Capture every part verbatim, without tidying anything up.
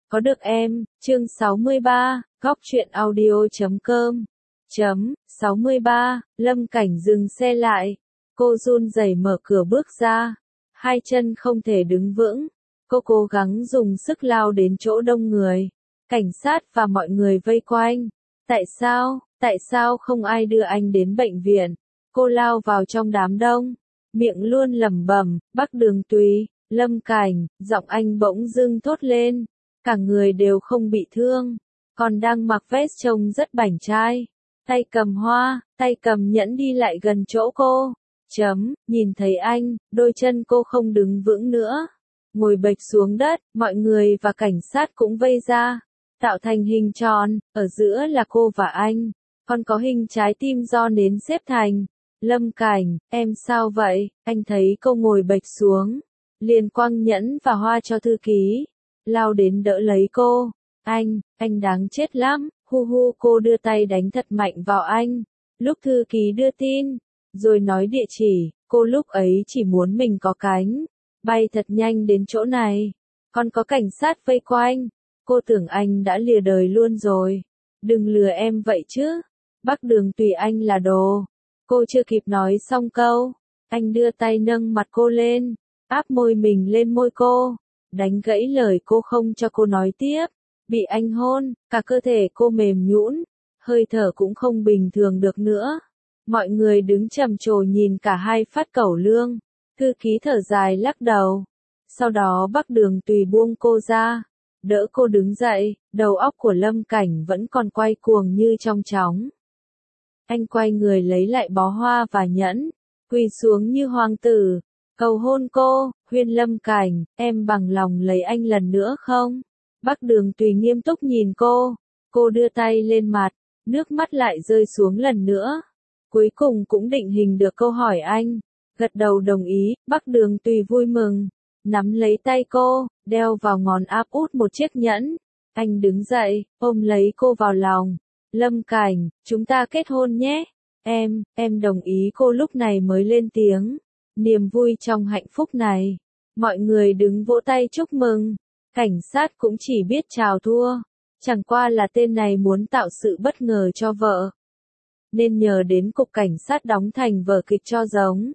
Có được em, chương sáu mươi ba, góc truyện audio chấm com. Chấm, sáu mươi ba, Lâm Cảnh dừng xe lại. Cô run rẩy mở cửa bước ra. Hai chân không thể đứng vững. Cô cố gắng dùng sức lao đến chỗ đông người. Cảnh sát và mọi người vây quanh. Tại sao, tại sao không ai đưa anh đến bệnh viện? Cô lao vào trong đám đông. Miệng luôn lẩm bẩm, Bắc Đường Tùy, Lâm Cảnh, giọng anh bỗng dưng thốt lên. Cả người đều không bị thương, còn đang mặc vest trông rất bảnh trai. Tay cầm hoa, tay cầm nhẫn đi lại gần chỗ cô. Chấm, nhìn thấy anh, đôi chân cô không đứng vững nữa. Ngồi bệt xuống đất, mọi người và cảnh sát cũng vây ra. Tạo thành hình tròn, ở giữa là cô và anh. Còn có hình trái tim do nến xếp thành. Lâm Cảnh, em sao vậy? Anh thấy cô ngồi bệt xuống. Liền quăng nhẫn và hoa cho thư ký. Lao đến đỡ lấy cô. Anh, anh đáng chết lắm, hu hu cô đưa tay đánh thật mạnh vào anh. Lúc thư ký đưa tin, rồi nói địa chỉ, cô lúc ấy chỉ muốn mình có cánh. Bay thật nhanh đến chỗ này. Còn có cảnh sát vây quanh. Cô tưởng anh đã lìa đời luôn rồi. Đừng lừa em vậy chứ. Bắc Đường Tùy anh là đồ. Cô chưa kịp nói xong câu. Anh đưa tay nâng mặt cô lên. Áp môi mình lên môi cô. Đánh gãy lời cô không cho cô nói tiếp. Bị anh hôn, cả cơ thể cô mềm nhũn, hơi thở cũng không bình thường được nữa. Mọi người đứng trầm trồ nhìn cả hai phát cẩu lương. Thư ký thở dài lắc đầu. Sau đó Bắc Đường Tùy buông cô ra, đỡ cô đứng dậy, đầu óc của Lâm Cảnh vẫn còn quay cuồng như trong chóng. Anh quay người lấy lại bó hoa và nhẫn, quỳ xuống như hoàng tử. Cầu hôn cô, khuyên Lâm Cảnh, em bằng lòng lấy anh lần nữa không? Bắc Đường Tùy nghiêm túc nhìn cô, cô đưa tay lên mặt, nước mắt lại rơi xuống lần nữa. Cuối cùng cũng định hình được câu hỏi anh, gật đầu đồng ý. Bắc Đường Tùy vui mừng, nắm lấy tay cô, đeo vào ngón áp út một chiếc nhẫn. Anh đứng dậy, ôm lấy cô vào lòng. Lâm Cảnh, chúng ta kết hôn nhé. Em, em đồng ý. Cô lúc này mới lên tiếng. Niềm vui trong hạnh phúc này. Mọi người đứng vỗ tay chúc mừng. Cảnh sát cũng chỉ biết chào thua. Chẳng qua là tên này muốn tạo sự bất ngờ cho vợ. Nên nhờ đến cục cảnh sát đóng thành vở kịch cho giống.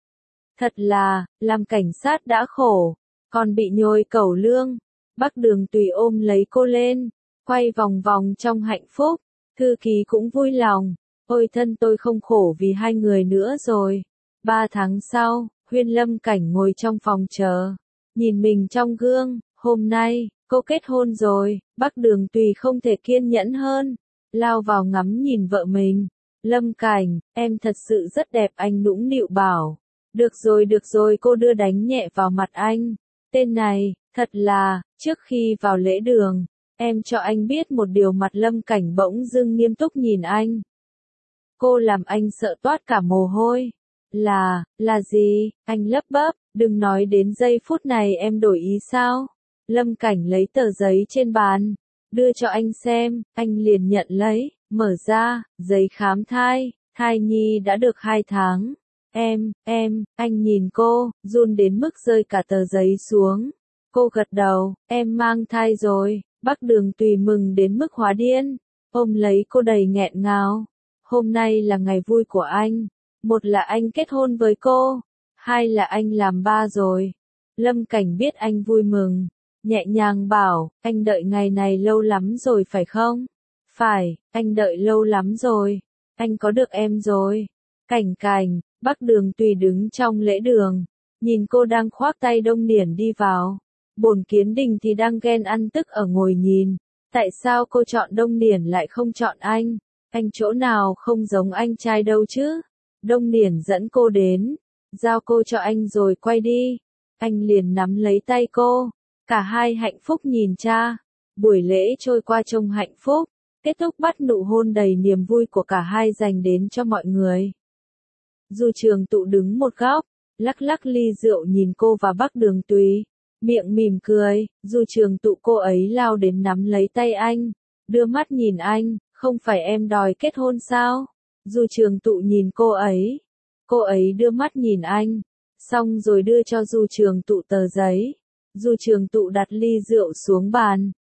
Thật là, làm cảnh sát đã khổ. Còn bị nhồi cẩu lương. Bắc Đường Tùy ôm lấy cô lên. Quay vòng vòng trong hạnh phúc. Thư ký cũng vui lòng. Ôi thân tôi không khổ vì hai người nữa rồi. Ba tháng sau, Huyên Lâm Cảnh ngồi trong phòng chờ. Nhìn mình trong gương, hôm nay, cô kết hôn rồi. Bắc Đường Tùy không thể kiên nhẫn hơn. Lao vào ngắm nhìn vợ mình. Lâm Cảnh, em thật sự rất đẹp. Anh nũng nịu bảo. Được rồi được rồi cô đưa đánh nhẹ vào mặt anh. Tên này, thật là, trước khi vào lễ đường, em cho anh biết một điều. Mặt Lâm Cảnh bỗng dưng nghiêm túc nhìn anh. Cô làm anh sợ toát cả mồ hôi. Là, là gì? Anh lấp bấp, đừng nói đến giây phút này em đổi ý sao? Lâm Cảnh lấy tờ giấy trên bàn, đưa cho anh xem, anh liền nhận lấy, mở ra, giấy khám thai, thai nhi đã được hai tháng. Em, em, anh nhìn cô, run đến mức rơi cả tờ giấy xuống. Cô gật đầu, em mang thai rồi. Bắc Đường Tùy mừng đến mức hóa điên, ôm lấy cô đầy nghẹn ngào. Hôm nay là ngày vui của anh. Một là anh kết hôn với cô, hai là anh làm ba rồi. Lâm Cảnh biết anh vui mừng, nhẹ nhàng bảo, anh đợi ngày này lâu lắm rồi phải không? Phải, anh đợi lâu lắm rồi. Anh có được em rồi. Cảnh Cảnh, Bắc Đường Tùy đứng trong lễ đường, nhìn cô đang khoác tay Đông Điển đi vào. Bổn Kiến Đình thì đang ghen ăn tức ở ngồi nhìn. Tại sao cô chọn Đông Điển lại không chọn anh? Anh chỗ nào không giống anh trai đâu chứ? Đông Điển dẫn cô đến, giao cô cho anh rồi quay đi. Anh liền nắm lấy tay cô, cả hai hạnh phúc nhìn cha. Buổi lễ trôi qua trông hạnh phúc, kết thúc bắt nụ hôn đầy niềm vui của cả hai dành đến cho mọi người. Du Trường Tụ đứng một góc, lắc lắc ly rượu nhìn cô và Bắc Đường Tùy, miệng mỉm cười. Du Trường Tụ cô ấy lao đến nắm lấy tay anh, đưa mắt nhìn anh, không phải em đòi kết hôn sao? Du Trường Tụ nhìn cô ấy. Cô ấy đưa mắt nhìn anh. Xong rồi đưa cho Du Trường Tụ tờ giấy. Du Trường Tụ đặt ly rượu xuống bàn.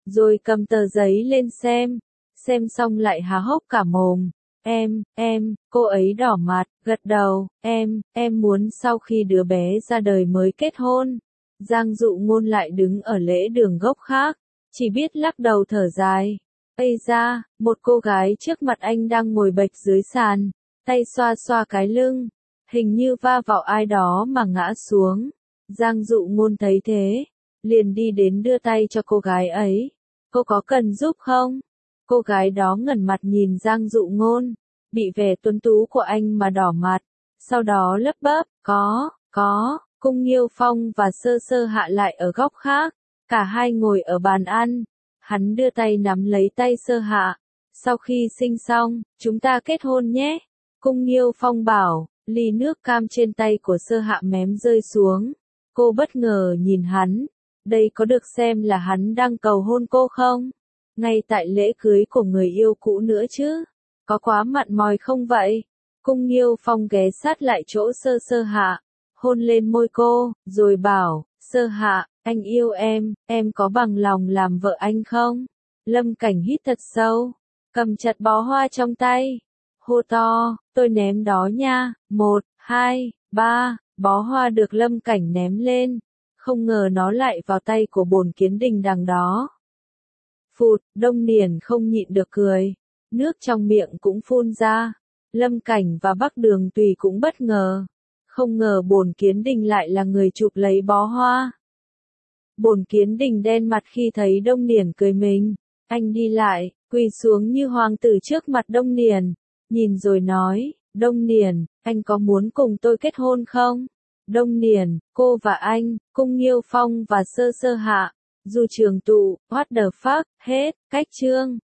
rồi cầm tờ giấy lên xem, xem xong lại há hốc cả mồm. Em, em, cô ấy đỏ mặt, gật đầu, em, em muốn sau khi đứa bé ra đời mới kết hôn. Giang Dụ Ngôn lại đứng ở lễ đường góc khác, chỉ biết lắc đầu thở dài. Ây ra, một cô gái trước mặt anh đang ngồi bệt dưới sàn, tay xoa xoa cái lưng, hình như va vào ai đó mà ngã xuống. Giang Dụ Ngôn thấy thế, liền đi đến đưa tay cho cô gái ấy. Cô có cần giúp không? Cô gái đó ngẩng mặt nhìn Giang Dụ Ngôn, bị vẻ tuấn tú của anh mà đỏ mặt, sau đó lấp bấp, có, có. Cung Nghiêu Phong và Sơ Sơ Hạ lại ở góc khác, cả hai ngồi ở bàn ăn, hắn đưa tay nắm lấy tay Sơ Hạ. Sau khi sinh xong, chúng ta kết hôn nhé. Cung Nghiêu Phong bảo, ly nước cam trên tay của Sơ Hạ mém rơi xuống. Cô bất ngờ nhìn hắn, đây có được xem là hắn đang cầu hôn cô không? Ngay tại lễ cưới của người yêu cũ nữa chứ, có quá mặn mòi không vậy? Cung Nghiêu Phong ghé sát lại chỗ Sơ Sơ Hạ, hôn lên môi cô, rồi bảo, Sơ Hạ, anh yêu em, em có bằng lòng làm vợ anh không? Lâm Cảnh hít thật sâu, cầm chặt bó hoa trong tay, hô to, tôi ném đó nha, một, hai, ba, bó hoa được Lâm Cảnh ném lên, không ngờ nó lại vào tay của Bồn Kiến Đình đằng đó. Phụt, Đông Niền không nhịn được cười, nước trong miệng cũng phun ra, Lâm Cảnh và Bắc Đường Tùy cũng bất ngờ. Không ngờ Bồn Kiến Đình lại là người chụp lấy bó hoa. Bồn Kiến Đình đen mặt khi thấy Đông Niền cười mình. Anh đi lại, quỳ xuống như hoàng tử trước mặt Đông Niền, nhìn rồi nói, Đông Niền, anh có muốn cùng tôi kết hôn không? Đông Niền, cô và anh, Cung Nghiêu Phong và Sơ Sơ Hạ, Du Trường Tụ, what the fuck, hết, cách chương.